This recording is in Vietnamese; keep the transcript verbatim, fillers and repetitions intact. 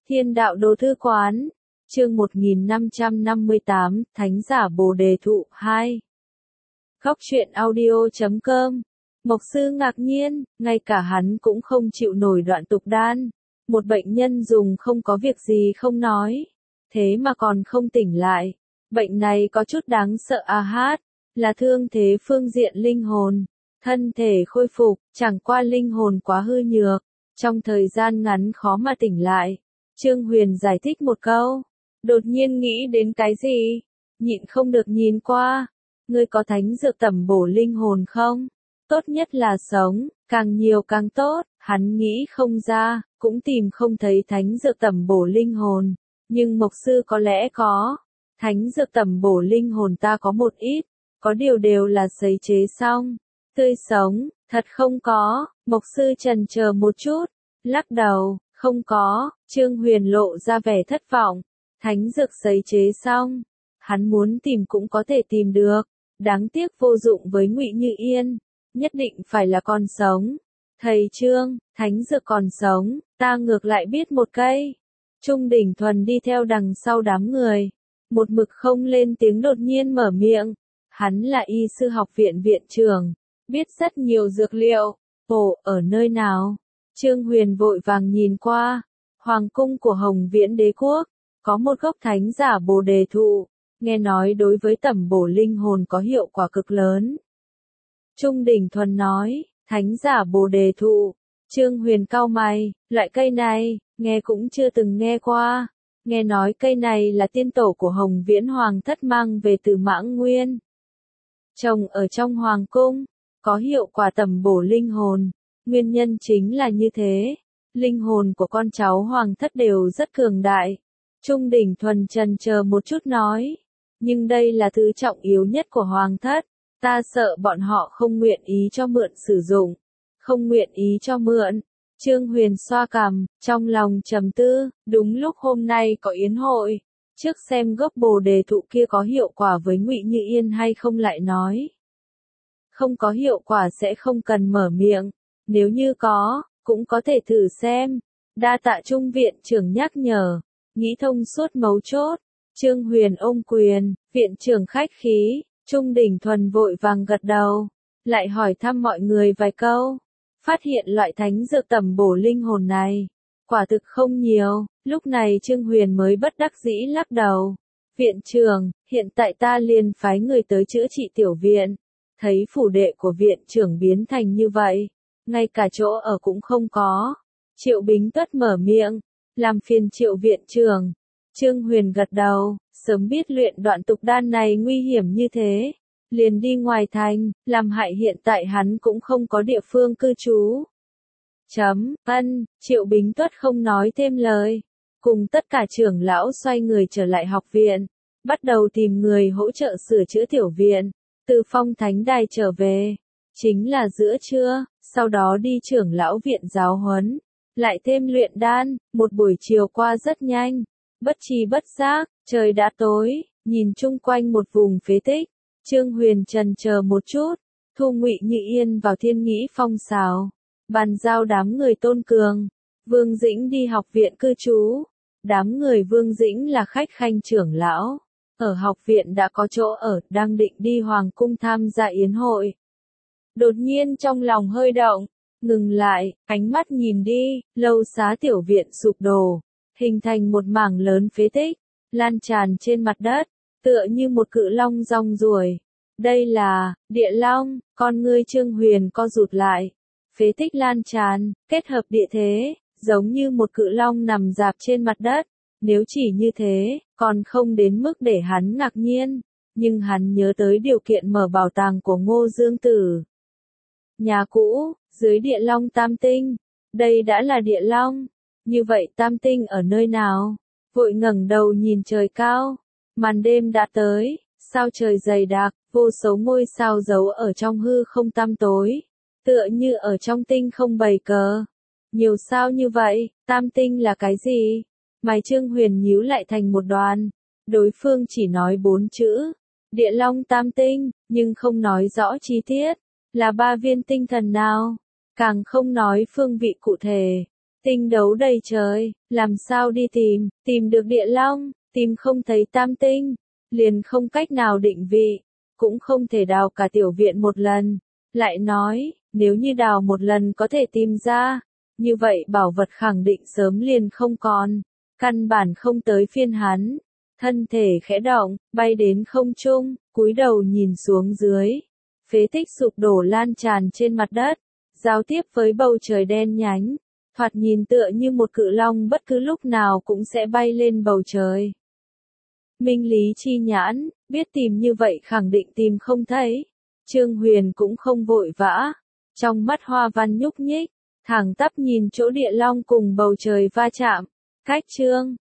Thiên đạo đồ thư quán, chương một nghìn năm trăm năm mươi tám, Thánh giả Bồ Đề Thụ hai. Góc truyện audio chấm com. Mộc sư ngạc nhiên, ngay cả hắn cũng không chịu nổi đoạn tục đan. Một bệnh nhân dùng không có việc gì không nói, thế mà còn không tỉnh lại. Bệnh này có chút đáng sợ a hát, là thương thế phương diện linh hồn. Thân thể khôi phục, chẳng qua linh hồn quá hư nhược, trong thời gian ngắn khó mà tỉnh lại. Trương Huyền giải thích một câu, đột nhiên nghĩ đến cái gì, nhịn không được nhìn qua. Ngươi có thánh dược tẩm bổ linh hồn không? Tốt nhất là sống, càng nhiều càng tốt. Hắn nghĩ không ra, cũng tìm không thấy thánh dược tẩm bổ linh hồn, nhưng Mộc sư có lẽ có. Thánh dược tẩm bổ linh hồn ta có một ít, có điều đều là sấy chế xong, tươi sống, thật không có. Mộc sư chần chờ một chút, lắc đầu, không có. Trương Huyền lộ ra vẻ thất vọng. Thánh dược sấy chế xong, hắn muốn tìm cũng có thể tìm được, đáng tiếc vô dụng với Ngụy Như Yên, nhất định phải là con sống. Thầy Trương, thánh dược còn sống, ta ngược lại biết một cây. Trung Đỉnh Thuần đi theo đằng sau đám người, một mực không lên tiếng đột nhiên mở miệng. Hắn là y sư học viện viện trưởng, biết rất nhiều dược liệu. Ồ, ở nơi nào? Trương Huyền vội vàng nhìn qua, hoàng cung của Hồng Viễn Đế Quốc, có một gốc thánh giả Bồ Đề Thụ, nghe nói đối với tẩm bổ linh hồn có hiệu quả cực lớn. Trung Đỉnh Thuần nói, thánh giả Bồ Đề Thụ. Trương Huyền cau mày, loại cây này, nghe cũng chưa từng nghe qua. Nghe nói cây này là tiên tổ của Hồng Viễn Hoàng thất mang về từ Mãng Nguyên, trồng ở trong hoàng cung, có hiệu quả tẩm bổ linh hồn. Nguyên nhân chính là như thế, linh hồn của con cháu hoàng thất đều rất cường đại. Trung Đỉnh Thuần chần chờ một chút nói, nhưng đây là thứ trọng yếu nhất của hoàng thất, ta sợ bọn họ không nguyện ý cho mượn sử dụng. Không nguyện ý cho mượn. Trương Huyền xoa cằm, trong lòng trầm tư. Đúng lúc hôm nay có yến hội, trước xem gốc Bồ Đề Thụ kia có hiệu quả với Ngụy Như Yên hay không lại nói. Không có hiệu quả sẽ không cần mở miệng, nếu như có, cũng có thể thử xem. Đa tạ Trung viện trưởng nhắc nhở, nghĩ thông suốt mấu chốt. Trương Huyền ôm quyền, viện trưởng khách khí. Trung Đỉnh Thuần vội vàng gật đầu, lại hỏi thăm mọi người vài câu. Phát hiện loại thánh dược tẩm bổ linh hồn này, quả thực không nhiều. Lúc này Trương Huyền mới bất đắc dĩ lắc đầu. Viện trưởng, hiện tại ta liền phái người tới chữa trị tiểu viện. Thấy phủ đệ của viện trưởng biến thành như vậy, ngay cả chỗ ở cũng không có. Triệu Bính Tuất mở miệng, làm phiền Triệu viện trưởng. Trương Huyền gật đầu, sớm biết luyện đoạn tục đan này nguy hiểm như thế, liền đi ngoài thành, làm hại hiện tại hắn cũng không có địa phương cư trú. Chấm, ân, Triệu Bính Tuất không nói thêm lời, cùng tất cả trưởng lão xoay người trở lại học viện, bắt đầu tìm người hỗ trợ sửa chữa tiểu viện. Từ Phong Thánh Đài trở về, chính là giữa trưa, sau đó đi trưởng lão viện giáo huấn, lại thêm luyện đan. Một buổi chiều qua rất nhanh, bất tri bất giác, trời đã tối, nhìn chung quanh một vùng phế tích. Trương Huyền chần chờ một chút, thu Ngụy Như Yên vào Thiên Nghĩ Phong xào, bàn giao đám người Tôn Cường, Vương Dĩnh đi học viện cư trú. Đám người Vương Dĩnh là khách khanh trưởng lão, ở học viện đã có chỗ ở, đang định đi hoàng cung tham gia yến hội. Đột nhiên trong lòng hơi động, ngừng lại, ánh mắt nhìn đi, lâu xá tiểu viện sụp đổ, hình thành một mảng lớn phế tích, lan tràn trên mặt đất, tựa như một cự long rong ruổi. Đây là địa long. Con ngươi Trương Huyền co rụt lại. Phế tích lan tràn, kết hợp địa thế, giống như một cự long nằm rạp trên mặt đất. Nếu chỉ như thế, còn không đến mức để hắn ngạc nhiên, nhưng hắn nhớ tới điều kiện mở bảo tàng của Ngô Dương Tử. Nhà cũ, dưới địa long tam tinh. Đây đã là địa long. Như vậy tam tinh ở nơi nào? Vội ngẩng đầu nhìn trời cao. Màn đêm đã tới, sao trời dày đặc, vô số ngôi sao giấu ở trong hư không tăm tối, tựa như ở trong tinh không bày cờ. Nhiều sao như vậy, tam tinh là cái gì? Mày Trương Huyền nhíu lại thành một đoàn. Đối phương chỉ nói bốn chữ, địa long tam tinh, nhưng không nói rõ chi tiết, là ba viên tinh thần nào, càng không nói phương vị cụ thể. Tinh đấu đầy trời, làm sao đi tìm, tìm được địa long, tìm không thấy tam tinh, liền không cách nào định vị, cũng không thể đào cả tiểu viện một lần. Lại nói, nếu như đào một lần có thể tìm ra, như vậy bảo vật khẳng định sớm liền không còn, căn bản không tới phiên hắn. Thân thể khẽ động, bay đến không trung, cúi đầu nhìn xuống dưới. Phế tích sụp đổ lan tràn trên mặt đất, giao tiếp với bầu trời đen nhánh, thoạt nhìn tựa như một cự long bất cứ lúc nào cũng sẽ bay lên bầu trời. Minh lý chi nhãn, biết tìm như vậy khẳng định tìm không thấy. Trương Huyền cũng không vội vã, trong mắt hoa văn nhúc nhích, thẳng tắp nhìn chỗ địa long cùng bầu trời va chạm. Cách Trương